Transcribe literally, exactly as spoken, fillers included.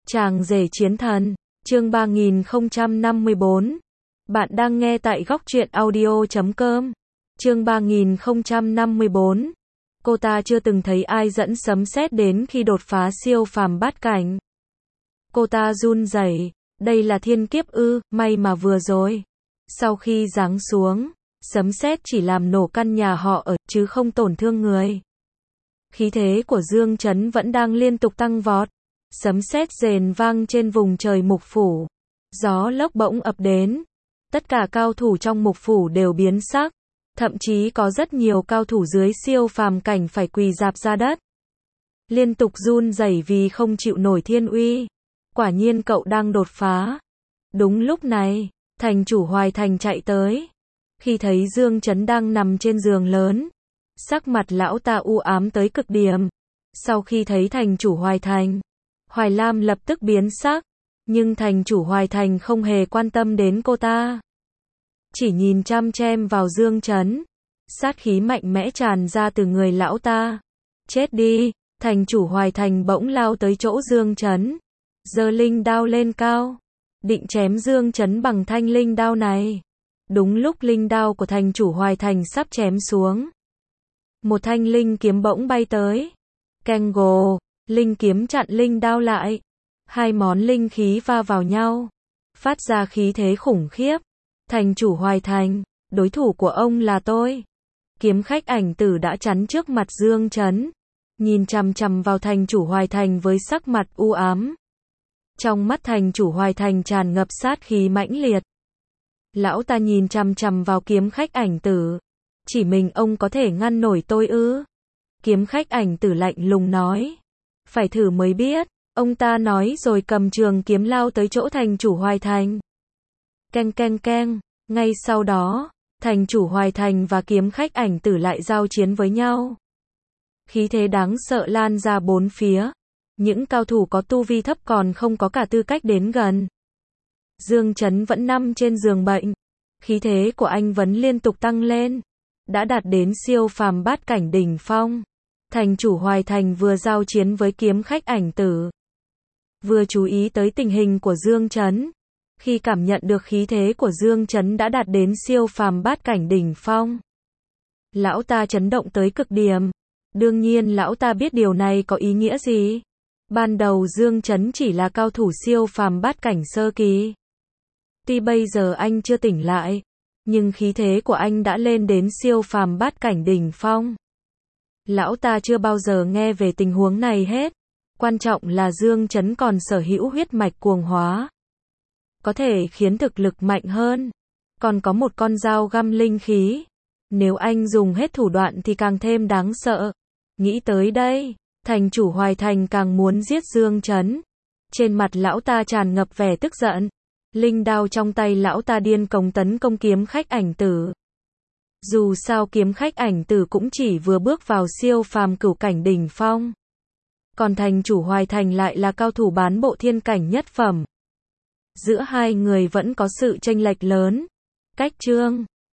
Chàng rể chiến thần, chương ba nghìn không trăm năm mươi bốn. Bạn đang nghe tại góc truyện audio chấm com. Chương ba nghìn không trăm năm mươi bốn. Cô ta chưa từng thấy ai dẫn sấm sét đến khi đột phá siêu phàm bát cảnh. Cô ta run rẩy, đây là thiên kiếp ư, may mà vừa rồi. Sau khi giáng xuống, sấm sét chỉ làm nổ căn nhà họ ở, chứ không tổn thương người. Khí thế của Dương Chấn vẫn đang liên tục tăng vọt. Sấm sét rền vang trên vùng trời Mục Phủ. Gió lốc bỗng ập đến. Tất cả cao thủ trong Mục Phủ đều biến sắc. Thậm chí có rất nhiều cao thủ dưới siêu phàm cảnh phải quỳ rạp ra đất. Liên tục run rẩy vì không chịu nổi thiên uy. Quả nhiên cậu đang đột phá. Đúng lúc này, thành chủ Hoài Thành chạy tới. Khi thấy Dương Chấn đang nằm trên giường lớn, sắc mặt lão ta u ám tới cực điểm. Sau khi thấy thành chủ Hoài Thành, Hoài Lam lập tức biến sắc, nhưng thành chủ Hoài Thành không hề quan tâm đến cô ta. Chỉ nhìn chăm chăm vào Dương Chấn, sát khí mạnh mẽ tràn ra từ người lão ta. Chết đi, thành chủ Hoài Thành bỗng lao tới chỗ Dương Chấn, giơ linh đao lên cao, định chém Dương Chấn bằng thanh linh đao này. Đúng lúc linh đao của thành chủ Hoài Thành sắp chém xuống, một thanh linh kiếm bỗng bay tới. Keng gồ, linh kiếm chặn linh đao lại. Hai món linh khí va vào nhau, phát ra khí thế khủng khiếp. Thành chủ Hoài Thành, đối thủ của ông là tôi. Kiếm khách ảnh tử đã chắn trước mặt Dương Chấn, nhìn chằm chằm vào thành chủ Hoài Thành với sắc mặt u ám. Trong mắt thành chủ Hoài Thành tràn ngập sát khí mãnh liệt. Lão ta nhìn chằm chằm vào kiếm khách ảnh tử. Chỉ mình ông có thể ngăn nổi tôi ư? Kiếm khách ảnh tử lạnh lùng nói. Phải thử mới biết, ông ta nói rồi cầm trường kiếm lao tới chỗ thành chủ Hoài Thành. Keng keng keng, ngay sau đó, thành chủ Hoài Thành và kiếm khách ảnh tử lại giao chiến với nhau. Khí thế đáng sợ lan ra bốn phía. Những cao thủ có tu vi thấp còn không có cả tư cách đến gần. Dương Chấn vẫn nằm trên giường bệnh. Khí thế của anh vẫn liên tục tăng lên, đã đạt đến siêu phàm bát cảnh đỉnh phong. Thành chủ Hoài Thành vừa giao chiến với kiếm khách ảnh tử, vừa chú ý tới tình hình của Dương Chấn. Khi cảm nhận được khí thế của Dương Chấn đã đạt đến siêu phàm bát cảnh đỉnh phong, lão ta chấn động tới cực điểm. Đương nhiên lão ta biết điều này có ý nghĩa gì. Ban đầu Dương Chấn chỉ là cao thủ siêu phàm bát cảnh sơ kỳ. Tuy bây giờ anh chưa tỉnh lại, nhưng khí thế của anh đã lên đến siêu phàm bát cảnh đỉnh phong. Lão ta chưa bao giờ nghe về tình huống này hết. Quan trọng là Dương Chấn còn sở hữu huyết mạch cuồng hóa, có thể khiến thực lực mạnh hơn. Còn có một con dao găm linh khí. Nếu anh dùng hết thủ đoạn thì càng thêm đáng sợ. Nghĩ tới đây, thành chủ Hoài Thành càng muốn giết Dương Chấn. Trên mặt lão ta tràn ngập vẻ tức giận. Linh đao trong tay lão ta điên cuồng tấn công kiếm khách ảnh tử. Dù sao kiếm khách ảnh tử cũng chỉ vừa bước vào siêu phàm cửu cảnh đỉnh phong. Còn thành chủ Hoài Thành lại là cao thủ bán bộ thiên cảnh nhất phẩm. Giữa hai người vẫn có sự chênh lệch lớn. Cách chương